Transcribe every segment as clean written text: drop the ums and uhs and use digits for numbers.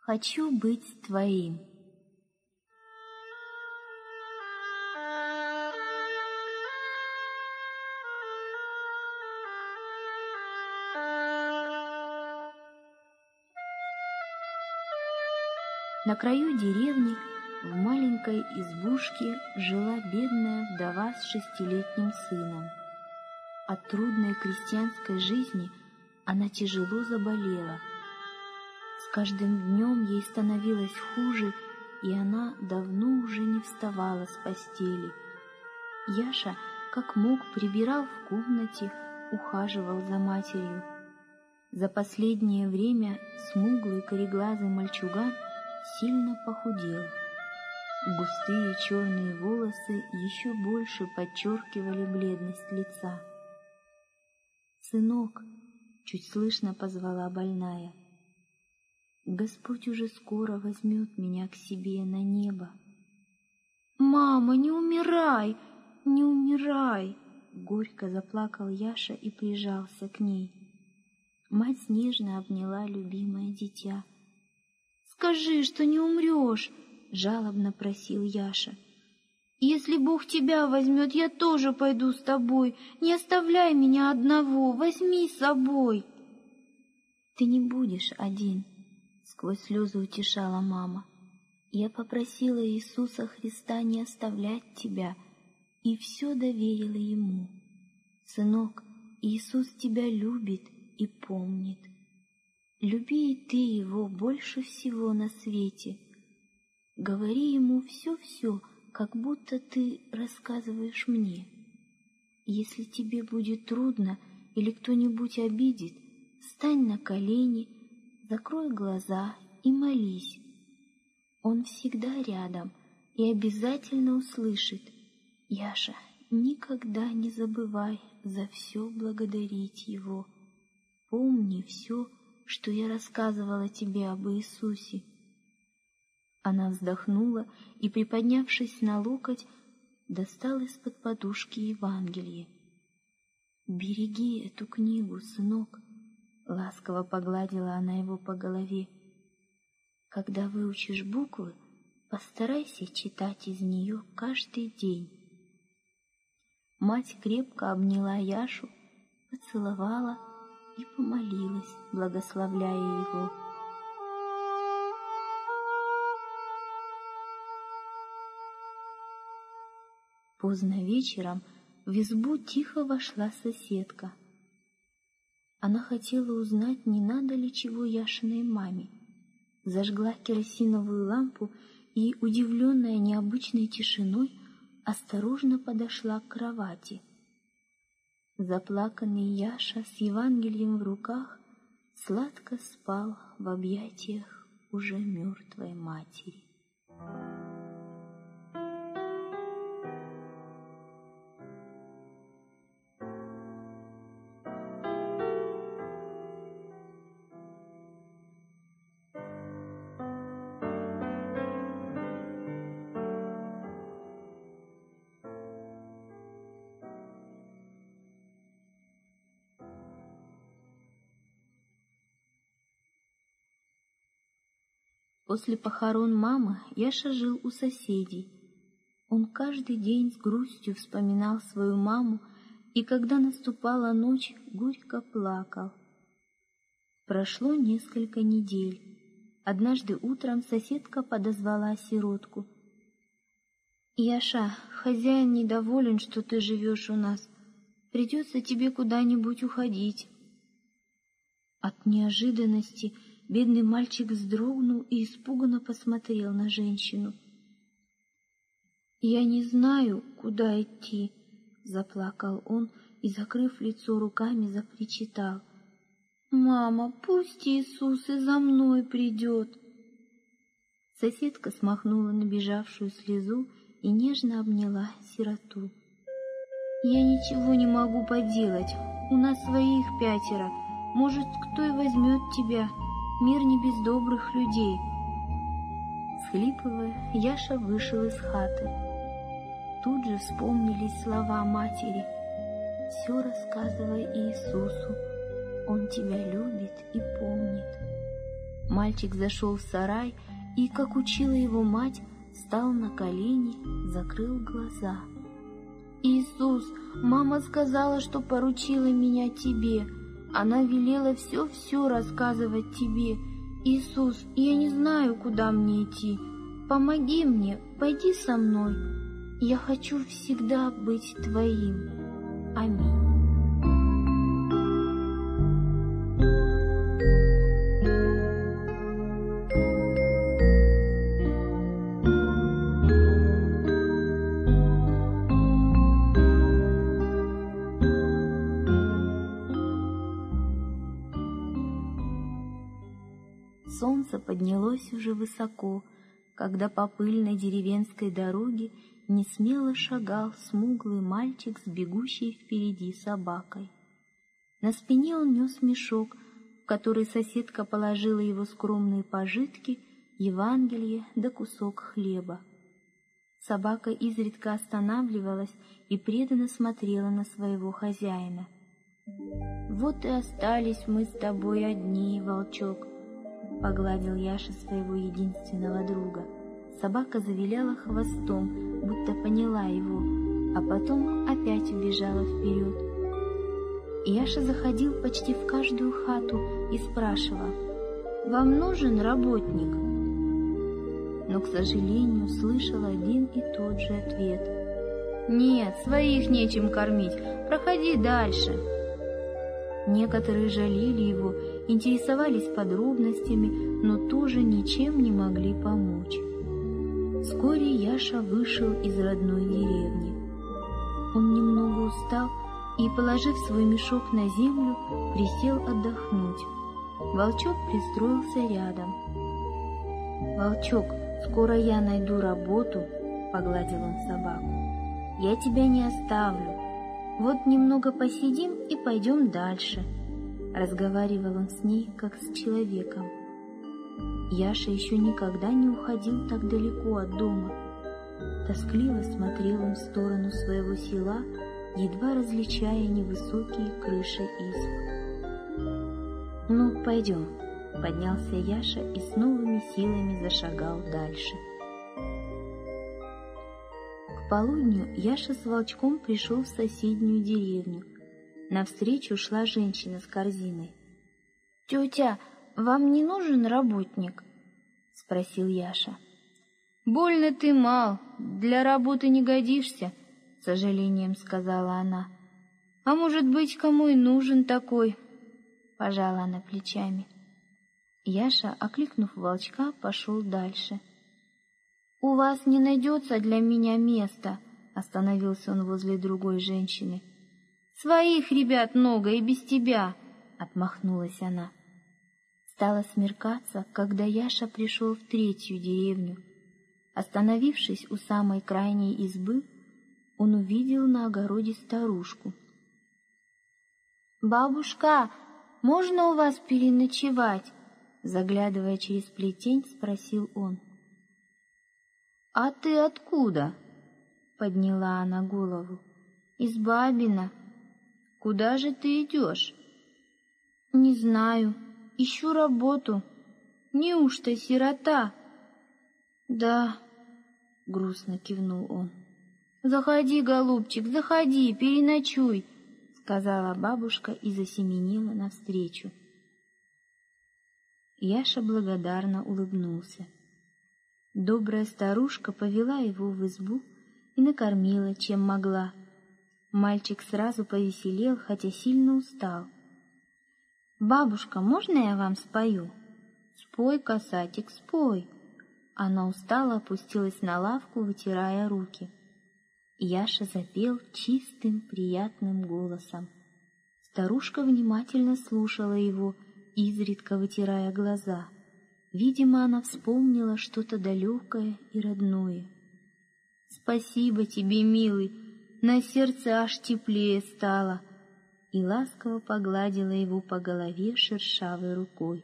Хочу быть твоим. На краю деревни в маленькой избушке жила бедная вдова с 6-летним сыном. От трудной крестьянской жизни она тяжело заболела. С каждым днем ей становилось хуже, и она давно уже не вставала с постели. Яша, как мог, прибирал в комнате, ухаживал за матерью. За последнее время смуглый кореглазый мальчуган сильно похудел. Густые черные волосы еще больше подчеркивали бледность лица. «Сынок!» — чуть слышно позвала больная. «Господь уже скоро возьмет меня к себе на небо». «Мама, не умирай! Не умирай!» — горько заплакал Яша и прижался к ней. Мать нежно обняла любимое дитя. «Скажи, что не умрешь!» — жалобно просил Яша. «Если Бог тебя возьмет, я тоже пойду с тобой. Не оставляй меня одного, возьми с собой». «Ты не будешь один», — сквозь слезы утешала мама. «Я попросила Иисуса Христа не оставлять тебя, и все доверила Ему. Сынок, Иисус тебя любит и помнит. Люби и ты Его больше всего на свете. Говори Ему все-все, как будто ты рассказываешь мне. Если тебе будет трудно или кто-нибудь обидит, встань на колени, закрой глаза и молись. Он всегда рядом и обязательно услышит. Яша, никогда не забывай за все благодарить Его. Помни все, что я рассказывала тебе об Иисусе». Она вздохнула и, приподнявшись на локоть, достала из-под подушки Евангелие. «Береги эту книгу, сынок», — ласково погладила она его по голове. «Когда выучишь буквы, постарайся читать из нее каждый день». Мать крепко обняла Яшу, поцеловала и помолилась, благословляя его. Поздно вечером в избу тихо вошла соседка. Она хотела узнать, не надо ли чего Яшиной маме. Зажгла керосиновую лампу и, удивленная необычной тишиной, осторожно подошла к кровати. Заплаканный Яша с Евангелием в руках сладко спал в объятиях уже мертвой матери. После похорон мамы Яша жил у соседей. Он каждый день с грустью вспоминал свою маму, и когда наступала ночь, горько плакал. Прошло несколько недель. Однажды утром соседка подозвала сиротку. «Яша, хозяин недоволен, что ты живешь у нас. Придется тебе куда-нибудь уходить». От неожиданности бедный мальчик вздрогнул и испуганно посмотрел на женщину. «Я не знаю, куда идти», — заплакал он и, закрыв лицо руками, запричитал. «Мама, пусть Иисус и за мной придет». Соседка смахнула набежавшую слезу и нежно обняла сироту. «Я ничего не могу поделать, у нас своих 5, может, кто и возьмет тебя. Мир не без добрых людей». Всхлипывая, Яша вышел из хаты. Тут же вспомнились слова матери. «Все рассказывай Иисусу, Он тебя любит и помнит». Мальчик зашел в сарай и, как учила его мать, встал на колени, закрыл глаза. «Иисус, мама сказала, что поручила меня тебе. Она велела все-все рассказывать тебе. Иисус, я не знаю, куда мне идти. Помоги мне, пойди со мной. Я хочу всегда быть твоим. Аминь». Солнце поднялось уже высоко, когда по пыльной деревенской дороге несмело шагал смуглый мальчик с бегущей впереди собакой. На спине он нес мешок, в который соседка положила его скромные пожитки, Евангелие да кусок хлеба. Собака изредка останавливалась и преданно смотрела на своего хозяина. «Вот и остались мы с тобой одни, волчок», — погладил Яша своего единственного друга. Собака завиляла хвостом, будто поняла его, а потом опять убежала вперед. Яша заходил почти в каждую хату и спрашивал: «Вам нужен работник?» Но, к сожалению, слышал один и тот же ответ: «Нет, своих нечем кормить, проходи дальше». Некоторые жалели его, интересовались подробностями, но тоже ничем не могли помочь. Вскоре Яша вышел из родной деревни. Он немного устал и, положив свой мешок на землю, присел отдохнуть. Волчок пристроился рядом. «Волчок, скоро я найду работу», — погладил он собаку. «Я тебя не оставлю. Вот немного посидим и пойдем дальше». Разговаривал он с ней, как с человеком. Яша еще никогда не уходил так далеко от дома. Тоскливо смотрел он в сторону своего села, едва различая невысокие крыши изб. «Ну, пойдем», — поднялся Яша и с новыми силами зашагал дальше. К полудню Яша с волчком пришел в соседнюю деревню. Навстречу шла женщина с корзиной. «Тетя, вам не нужен работник?» — спросил Яша. «Больно ты мал, для работы не годишься», — с сожалением сказала она. «А может быть, кому и нужен такой?» — пожала она плечами. Яша, окликнув волчка, пошел дальше. «У вас не найдется для меня места», — остановился он возле другой женщины. «Своих ребят много и без тебя», — отмахнулась она. Стало смеркаться, когда Яша пришел в третью деревню. Остановившись у самой крайней избы, он увидел на огороде старушку. «Бабушка, можно у вас переночевать?» Заглядывая через плетень, спросил он. «А ты откуда?» — подняла она голову. «Из Бабина». «Куда же ты идешь?» «Не знаю. Ищу работу. Неужто сирота?» «Да», — грустно кивнул он. «Заходи, голубчик, заходи, переночуй», — сказала бабушка и засеменила навстречу. Яша благодарно улыбнулся. Добрая старушка повела его в избу и накормила, чем могла. Мальчик сразу повеселел, хотя сильно устал. «Бабушка, можно я вам спою?» «Спой, касатик, спой!» Она устало опустилась на лавку, вытирая руки. Яша запел чистым, приятным голосом. Старушка внимательно слушала его, изредка вытирая глаза. Видимо, она вспомнила что-то далекое и родное. «Спасибо тебе, милый, на сердце аж теплее стало», и ласково погладила его по голове шершавой рукой.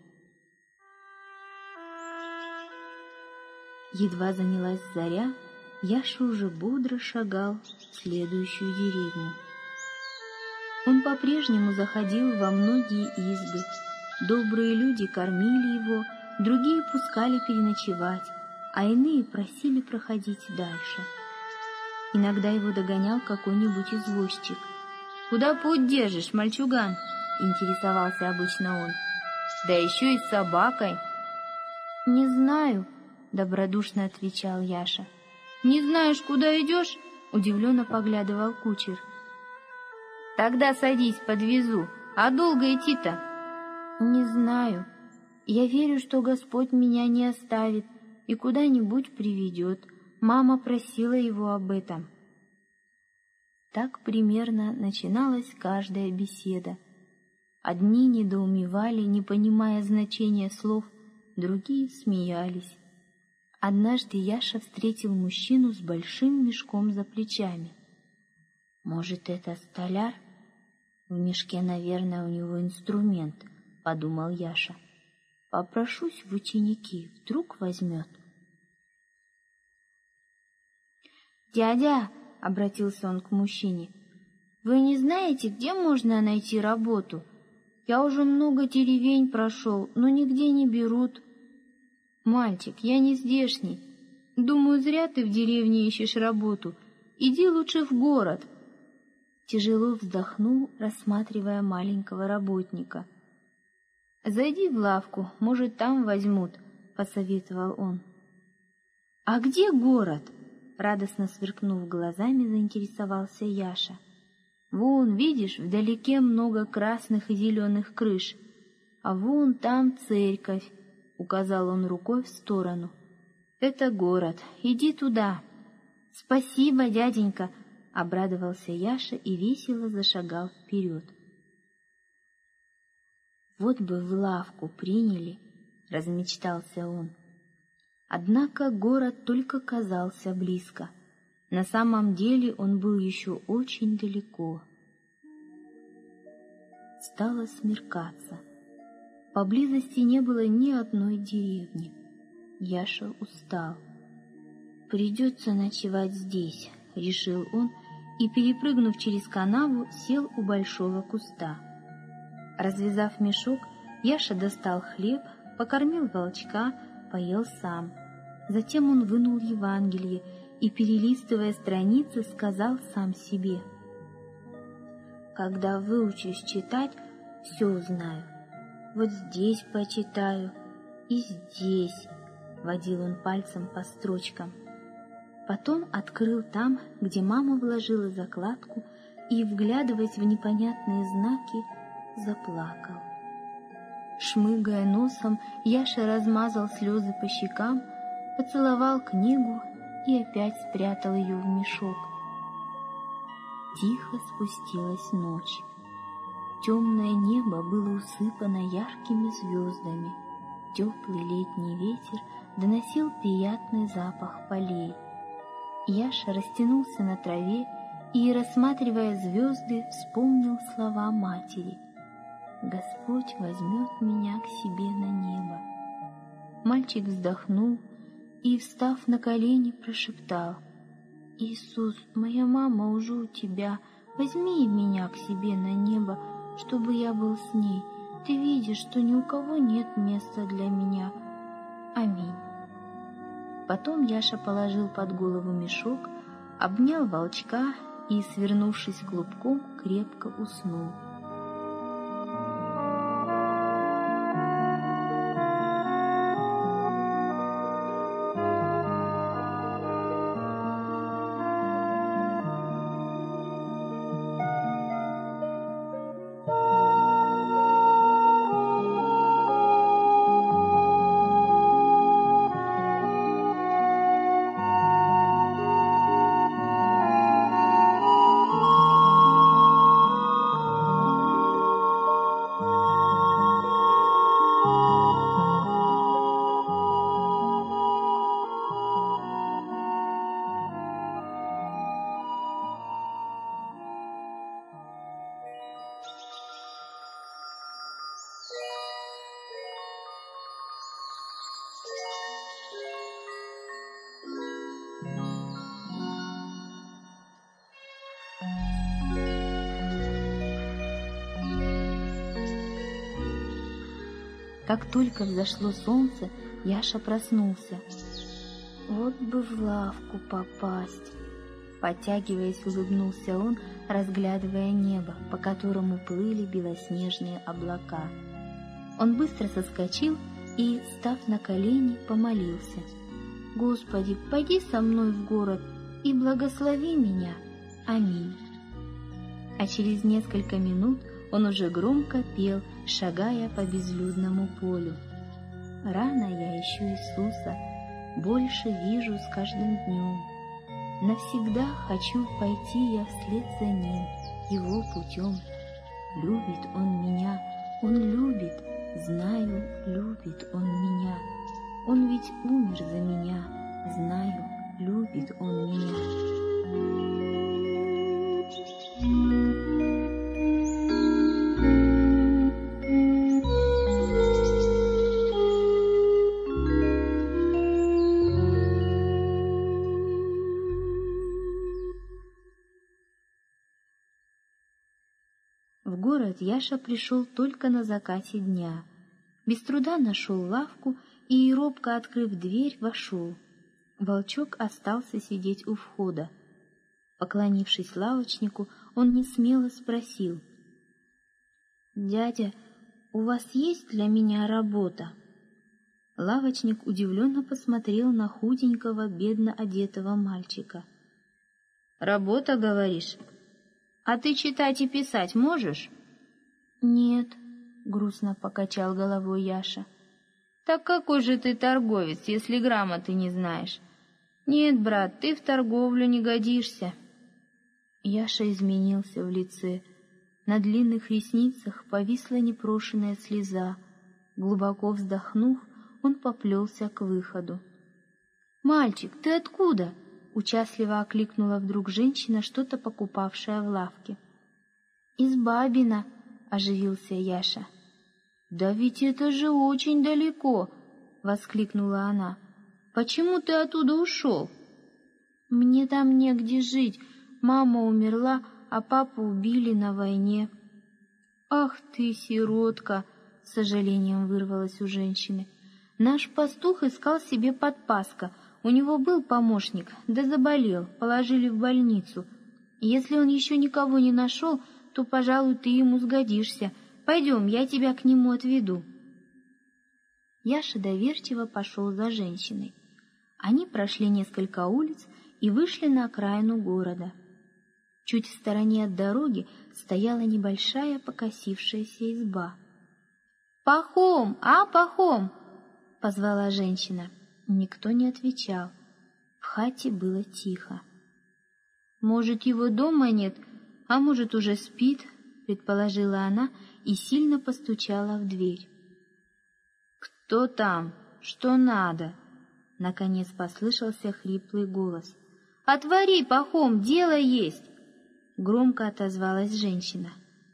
Едва занялась заря, Яша уже бодро шагал в следующую деревню. Он по-прежнему заходил во многие избы. Добрые люди кормили его, другие пускали переночевать, а иные просили проходить дальше. Иногда его догонял какой-нибудь извозчик. «Куда путь держишь, мальчуган?» — интересовался обычно он. «Да еще и с собакой!» «Не знаю», — добродушно отвечал Яша. «Не знаешь, куда идешь?» — удивленно поглядывал кучер. «Тогда садись, подвезу. А долго идти-то?» «Не знаю. Я верю, что Господь меня не оставит и куда-нибудь приведет. Мама просила его об этом». Так примерно начиналась каждая беседа. Одни недоумевали, не понимая значения слов, другие смеялись. Однажды Яша встретил мужчину с большим мешком за плечами. «Может, это столяр? В мешке, наверное, у него инструмент», — подумал Яша. «Попрошусь в ученики, вдруг возьмет». «Дядя», — обратился он к мужчине, — «вы не знаете, где можно найти работу? Я уже много деревень прошел, но нигде не берут». «Мальчик, я не здешний. Думаю, зря ты в деревне ищешь работу. Иди лучше в город». Тяжело вздохнул, рассматривая маленького работника. «Зайди в лавку, может, там возьмут», — посоветовал он. «А где город?» — радостно сверкнув глазами, заинтересовался Яша. «Вон, видишь, вдалеке много красных и зеленых крыш, а вон там церковь», — указал он рукой в сторону. «Это город, иди туда». «Спасибо, дяденька», — обрадовался Яша и весело зашагал вперед. «Вот бы в лавку приняли», — размечтался он. Однако город только казался близко. На самом деле он был еще очень далеко. Стало смеркаться. Поблизости не было ни одной деревни. Яша устал. «Придется ночевать здесь», — решил он, и, перепрыгнув через канаву, сел у большого куста. Развязав мешок, Яша достал хлеб, покормил волчка, поел сам. Затем он вынул Евангелие и, перелистывая страницы, сказал сам себе: «Когда выучусь читать, все узнаю. Вот здесь почитаю и здесь», — водил он пальцем по строчкам. Потом открыл там, где мама вложила закладку, и, вглядываясь в непонятные знаки, заплакал. Шмыгая носом, Яша размазал слезы по щекам, поцеловал книгу и опять спрятал ее в мешок. Тихо спустилась ночь. Темное небо было усыпано яркими звездами. Теплый летний ветер доносил приятный запах полей. Яша растянулся на траве и, рассматривая звезды, вспомнил слова матери: «Господь возьмет меня к себе на небо». Мальчик вздохнул и, встав на колени, прошептал: «Иисус, моя мама уже у тебя, возьми меня к себе на небо, чтобы я был с ней. Ты видишь, что ни у кого нет места для меня. Аминь». Потом Яша положил под голову мешок, обнял волчка и, свернувшись клубком, крепко уснул. Как только взошло солнце, Яша проснулся. «Вот бы в лавку попасть!» Подтягиваясь, улыбнулся он, разглядывая небо, по которому плыли белоснежные облака. Он быстро соскочил и, став на колени, помолился. «Господи, пойди со мной в город и благослови меня. Аминь». А через несколько минут он уже громко пел, шагая по безлюдному полю. «Рано я ищу Иисуса, больше вижу с каждым днем. Навсегда хочу пойти я вслед за Ним, Его путем. Любит Он меня, Он любит, знаю, любит Он меня. Он ведь умер за меня, знаю, любит Он меня». В город Яша пришел только на закате дня. Без труда нашел лавку и, робко открыв дверь, вошел. Волчок остался сидеть у входа. Поклонившись лавочнику, он несмело спросил: «Дядя, у вас есть для меня работа?» Лавочник удивленно посмотрел на худенького, бедно одетого мальчика. «Работа, говоришь? А ты читать и писать можешь?» «Нет», — грустно покачал головой Яша. «Так какой же ты торговец, если грамоты не знаешь? Нет, брат, ты в торговлю не годишься». Яша изменился в лице. На длинных ресницах повисла непрошенная слеза. Глубоко вздохнув, он поплелся к выходу. «Мальчик, ты откуда?» — участливо окликнула вдруг женщина, что-то покупавшая в лавке. «Из Бабина», — оживился Яша. «Да ведь это же очень далеко!» — воскликнула она. «Почему ты оттуда ушел?» «Мне там негде жить. Мама умерла, а папу убили на войне». «Ах ты, сиротка!» — с сожалением вырвалось у женщины. «Наш пастух искал себе подпаска. У него был помощник, да заболел, положили в больницу. Если он еще никого не нашел, то, пожалуй, ты ему сгодишься. Пойдем, я тебя к нему отведу». Яша доверчиво пошел за женщиной. Они прошли несколько улиц и вышли на окраину города. Чуть в стороне от дороги стояла небольшая покосившаяся изба. «Пахом, Пахом!» — позвала женщина. Никто не отвечал. В хате было тихо. «Может, его дома нет, а может, уже спит?» — предположила она и сильно постучала в дверь. «Кто там? Что надо?» — наконец послышался хриплый голос. «Отвори, Пахом, дело есть!» — громко отозвалась женщина.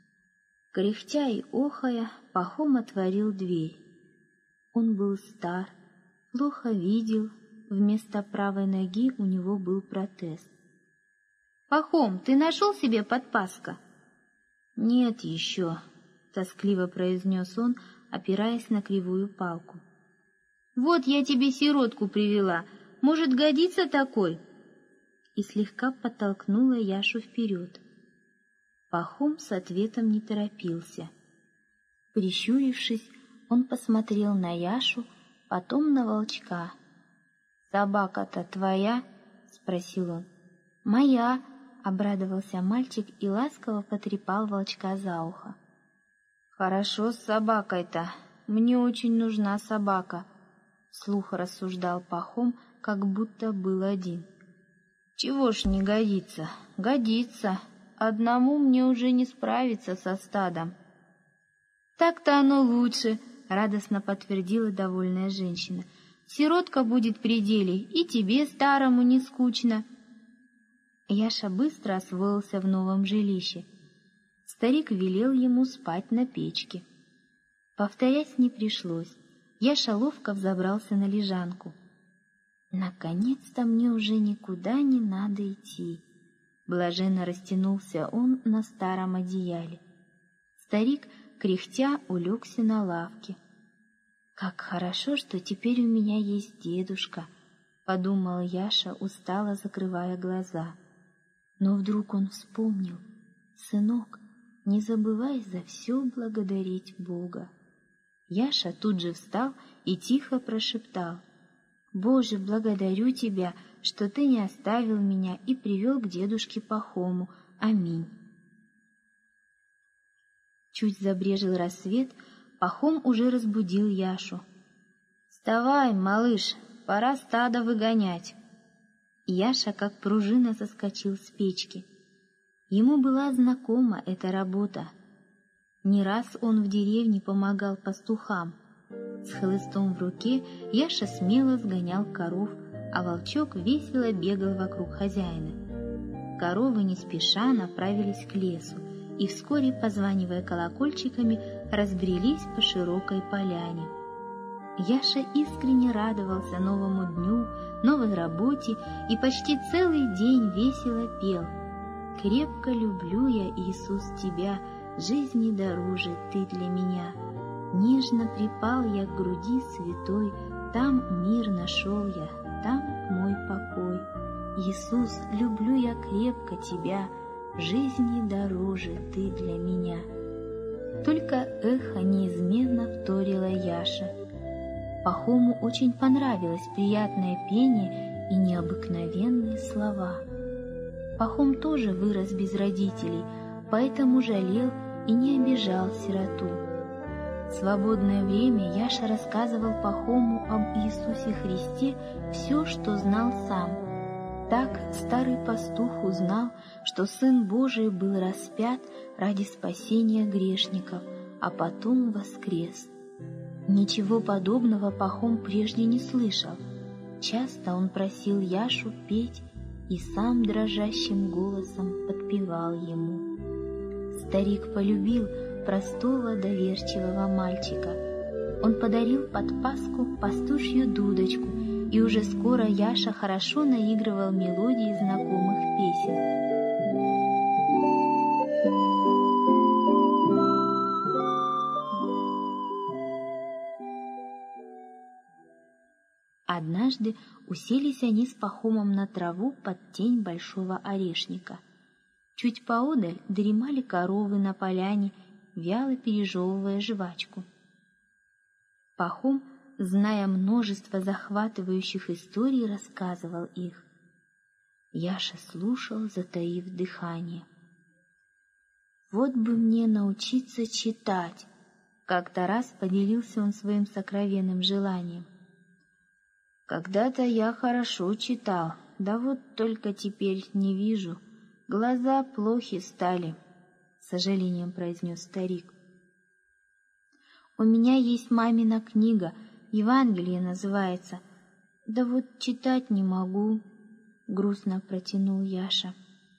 Кряхтя и охая, Пахом отворил дверь. Он был стар, плохо видел, вместо правой ноги у него был протез. «Пахом, ты нашел себе подпаска?» «Нет еще», — тоскливо произнес он, опираясь на кривую палку. «Вот я тебе сиротку привела, может, годится такой?» И слегка подтолкнула Яшу вперед. Пахом с ответом не торопился. Прищурившись, он посмотрел на Яшу, потом на волчка. «Собака-то твоя?» — спросил он. «Моя», — обрадовался мальчик и ласково потрепал волчка за ухо. «Хорошо с собакой-то. Мне очень нужна собака», — вслух рассуждал Пахом, как будто был один. «Чего ж не годится? Годится. Одному мне уже не справиться со стадом». «Так-то оно лучше», — радостно подтвердила довольная женщина. «Сиротка будет при деле, и тебе, старому, не скучно». Яша быстро освоился в новом жилище. Старик велел ему спать на печке. Повторять не пришлось. Яша ловко взобрался на лежанку. «Наконец-то мне уже никуда не надо идти», — блаженно растянулся он на старом одеяле. Старик, кряхтя, улегся на лавке. «Как хорошо, что теперь у меня есть дедушка», — подумал Яша, устало закрывая глаза. Но вдруг он вспомнил: «Сынок, не забывай за все благодарить Бога». Яша тут же встал и тихо прошептал: «Боже, благодарю Тебя, что Ты не оставил меня и привел к дедушке Пахому. Аминь». Чуть забрежил рассвет, Пахом уже разбудил Яшу. «Вставай, малыш, пора стадо выгонять». Яша, как пружина, соскочил с печки. Ему была знакома эта работа. Не раз он в деревне помогал пастухам. С хлыстом в руке Яша смело сгонял коров, а волчок весело бегал вокруг хозяина. Коровы не спеша направились к лесу и вскоре, позванивая колокольчиками, разбрелись по широкой поляне. Яша искренне радовался новому дню, новой работе и почти целый день весело пел: «Крепко люблю я, Иисус, Тебя, жизни дороже Ты для меня. Нежно припал я к груди святой, там мир нашел я, там мой покой. Иисус, люблю я крепко Тебя, жизни дороже Ты для меня». Только эхо неизменно вторило Яша. Пахому очень понравилось приятное пение и необыкновенные слова. Пахом тоже вырос без родителей, поэтому жалел и не обижал сироту. В свободное время Яша рассказывал Пахому об Иисусе Христе все, что знал сам. Так старый пастух узнал, что Сын Божий был распят ради спасения грешников, а потом воскрес. Ничего подобного Пахом прежде не слышал. Часто он просил Яшу петь и сам дрожащим голосом подпевал ему. Старик полюбил простого доверчивого мальчика. Он подарил под Пасху пастушью дудочку, и уже скоро Яша хорошо наигрывал мелодии знакомых песен. Однажды уселись они с Пахомом на траву под тень большого орешника. Чуть поодаль дремали коровы на поляне, вяло пережевывая жвачку. Пахом, зная множество захватывающих историй, рассказывал их. Яша слушал, затаив дыхание. «Вот бы мне научиться читать!» Как-то раз поделился он своим сокровенным желанием. «Когда-то я хорошо читал, да вот только теперь не вижу. Глаза плохи стали», — с сожалением произнес старик. «У меня есть мамина книга, Евангелие называется. Да вот читать не могу», — грустно протянул Яша.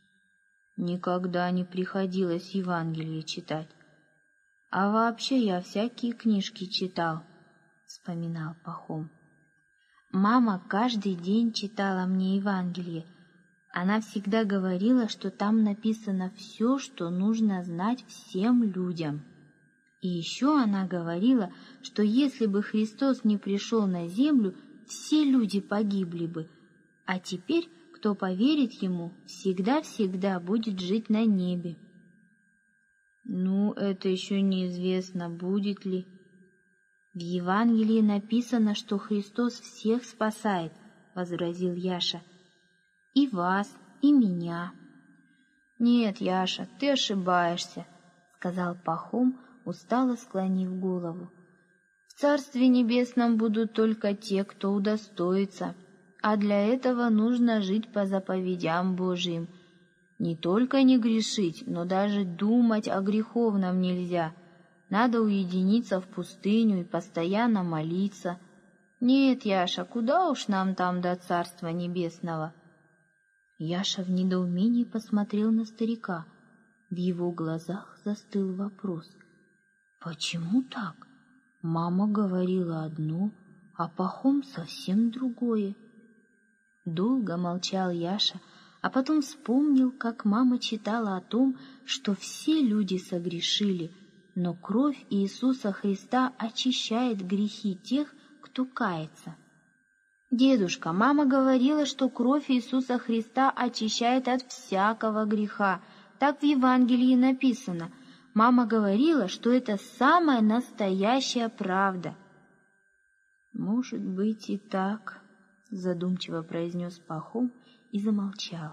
«Никогда не приходилось Евангелие читать. А вообще я всякие книжки читал», — вспоминал Пахом. «Мама каждый день читала мне Евангелие. Она всегда говорила, что там написано все, что нужно знать всем людям. И еще она говорила, что если бы Христос не пришел на землю, все люди погибли бы, а теперь, кто поверит Ему, всегда-всегда будет жить на небе». «Ну, это еще неизвестно, будет ли». «В Евангелии написано, что Христос всех спасает», — возразил Яша. «И вас, и меня». «Нет, Яша, ты ошибаешься», — сказал Пахом, устало склонив голову. «В Царстве Небесном будут только те, кто удостоится, а для этого нужно жить по заповедям Божьим. Не только не грешить, но даже думать о греховном нельзя. Надо уединиться в пустыню и постоянно молиться. Нет, Яша, куда уж нам там до Царства Небесного?» Яша в недоумении посмотрел на старика. В его глазах застыл вопрос. «Почему так? Мама говорила одно, а Пахом совсем другое». Долго молчал Яша, а потом вспомнил, как мама читала о том, что все люди согрешили, но кровь Иисуса Христа очищает грехи тех, кто кается. Дедушка, мама говорила, что кровь Иисуса Христа очищает от всякого греха. Так в Евангелии написано. Мама говорила, что это самая настоящая правда. «Может быть и так», — задумчиво произнес Пахом и замолчал.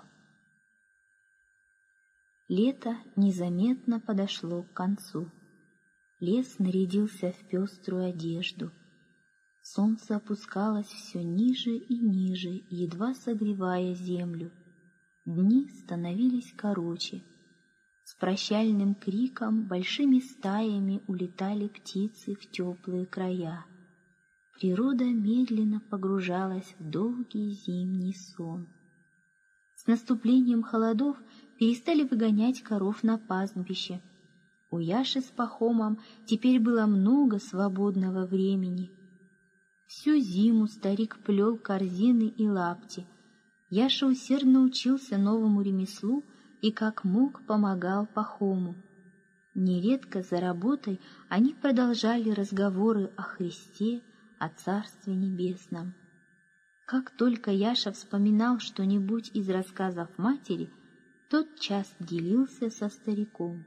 Лето незаметно подошло к концу. Лес нарядился в пеструю одежду. Солнце опускалось все ниже и ниже, едва согревая землю. Дни становились короче. С прощальным криком большими стаями улетали птицы в теплые края. Природа медленно погружалась в долгий зимний сон. С наступлением холодов перестали выгонять коров на пастбище. У Яши с Пахомом теперь было много свободного времени. Всю зиму старик плел корзины и лапти. Яша усердно учился новому ремеслу и как мог помогал Пахому. Нередко за работой они продолжали разговоры о Христе, о Царстве Небесном. Как только Яша вспоминал что-нибудь из рассказов матери, тотчас делился со стариком.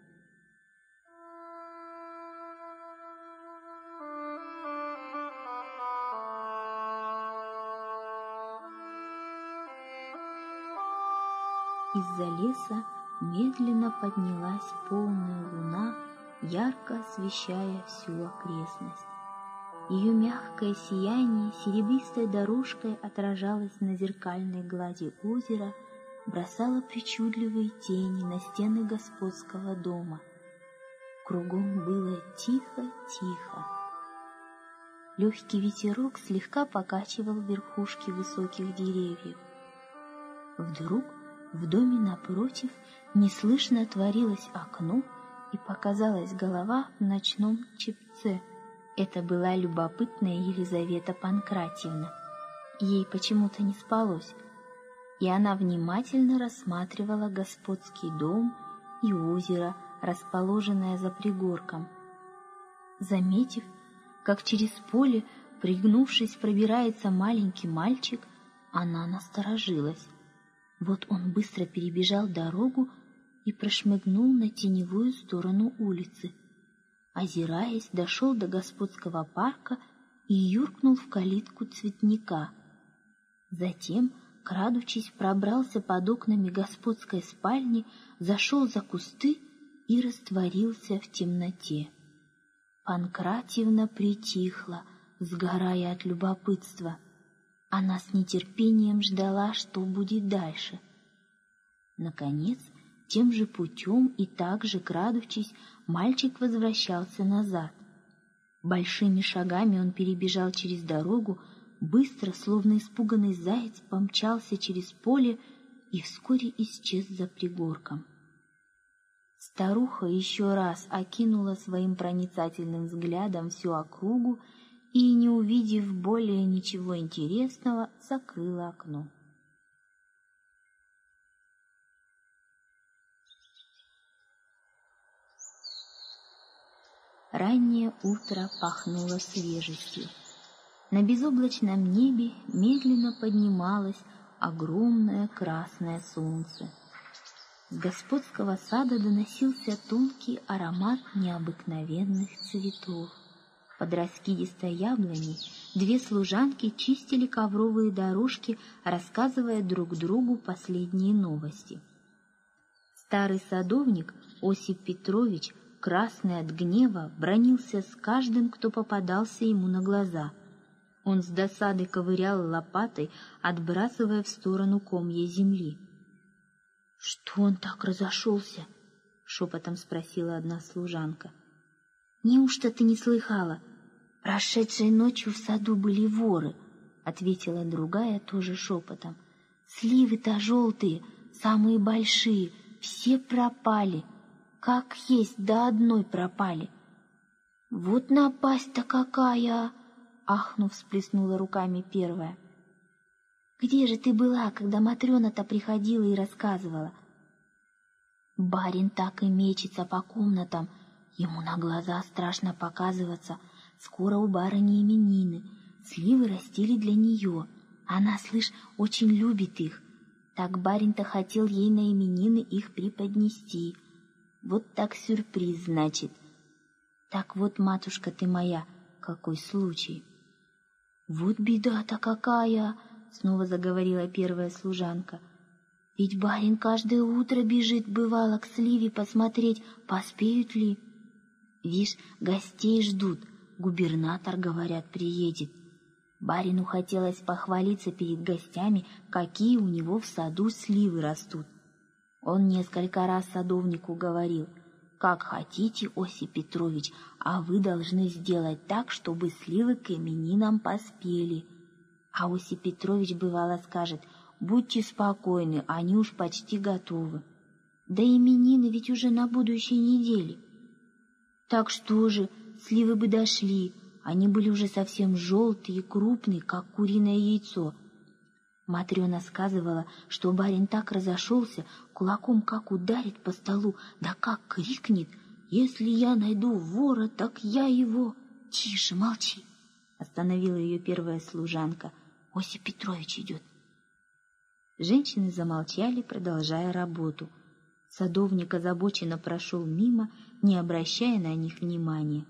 Из-за леса медленно поднялась полная луна, ярко освещая всю окрестность. Ее мягкое сияние серебристой дорожкой отражалось на зеркальной глади озера, бросало причудливые тени на стены господского дома. Кругом было тихо-тихо. Легкий ветерок слегка покачивал верхушки высоких деревьев. Вдруг в доме напротив неслышно отворилось окно, и показалась голова в ночном чепце. Это была любопытная Елизавета Панкратьевна. Ей почему-то не спалось, и она внимательно рассматривала господский дом и озеро, расположенное за пригорком. Заметив, как через поле, пригнувшись, пробирается маленький мальчик, она насторожилась. Вот он быстро перебежал дорогу и прошмыгнул на теневую сторону улицы. Озираясь, дошел до господского парка и юркнул в калитку цветника. Затем, крадучись, пробрался под окнами господской спальни, зашел за кусты и растворился в темноте. Панкратьевна притихла, сгорая от любопытства. Она с нетерпением ждала, что будет дальше. Наконец, тем же путем и так же крадучись, мальчик возвращался назад. Большими шагами он перебежал через дорогу, быстро, словно испуганный заяц, помчался через поле и вскоре исчез за пригорком. Старуха еще раз окинула своим проницательным взглядом всю округу и, не увидев более ничего интересного, закрыла окно. Раннее утро пахнуло свежестью. На безоблачном небе медленно поднималось огромное красное солнце. С господского сада доносился тонкий аромат необыкновенных цветов. Под раскидистой яблоней две служанки чистили ковровые дорожки, рассказывая друг другу последние новости. Старый садовник Осип Петрович, красный от гнева, бранился с каждым, кто попадался ему на глаза. Он с досадой ковырял лопатой, отбрасывая в сторону комья земли. — Что он так разошелся? — шепотом спросила одна служанка. — Неужто ты не слыхала? Прошедшей ночью в саду были воры, — ответила другая тоже шепотом. — Сливы-то желтые, самые большие, все пропали. Как есть, до одной пропали. — Вот напасть-то какая! — ахнув, всплеснула руками первая. — Где же ты была, когда Матрена-то приходила и рассказывала? — Барин так и мечется по комнатам. Ему на глаза страшно показываться. Скоро у барыни именины. Сливы растили для нее. Она, слышь, очень любит их. Так барин-то хотел ей на именины их преподнести. Вот так сюрприз, значит. Так вот, матушка ты моя, какой случай. Вот беда-то какая, снова заговорила первая служанка. Ведь барин каждое утро бежит, бывало, к сливе посмотреть, поспеют ли. Вишь, гостей ждут, губернатор, говорят, приедет. Барину хотелось похвалиться перед гостями, какие у него в саду сливы растут. Он несколько раз садовнику говорил: «Как хотите, Осип Петрович, а вы должны сделать так, чтобы сливы к именинам поспели». А Осип Петрович бывало скажет: «Будьте спокойны, они уж почти готовы». Да именины ведь уже на будущей неделе. Так что же, сливы бы дошли, они были уже совсем желтые и крупные, как куриное яйцо. Матрена сказывала, что барин так разошелся, кулаком как ударит по столу, да как крикнет: «Если я найду вора, так я его...» «Тише, молчи!» — остановила ее первая служанка. «Осип Петрович идет». Женщины замолчали, продолжая работу. Садовник озабоченно прошел мимо, не обращая на них внимания.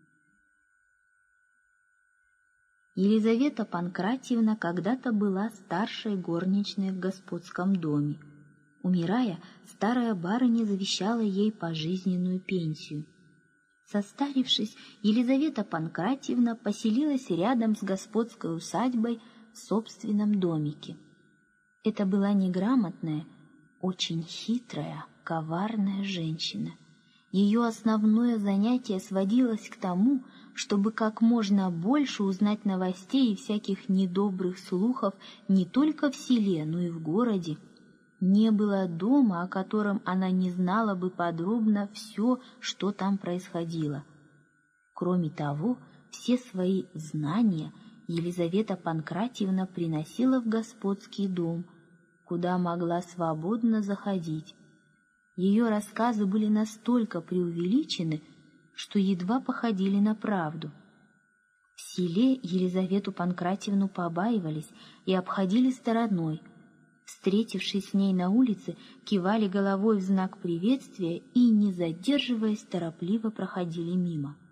Елизавета Панкратьевна когда-то была старшей горничной в господском доме. Умирая, старая барыня завещала ей пожизненную пенсию. Состарившись, Елизавета Панкратьевна поселилась рядом с господской усадьбой в собственном домике. Это была неграмотная, очень хитрая, коварная женщина. Ее основное занятие сводилось к тому, чтобы как можно больше узнать новостей и всяких недобрых слухов не только в селе, но и в городе. Не было дома, о котором она не знала бы подробно все, что там происходило. Кроме того, все свои знания Елизавета Панкратьевна приносила в господский дом, куда могла свободно заходить. Ее рассказы были настолько преувеличены, что едва походили на правду. В селе Елизавету Панкратьевну побаивались и обходили стороной. Встретившись с ней на улице, кивали головой в знак приветствия и, не задерживаясь, торопливо проходили мимо.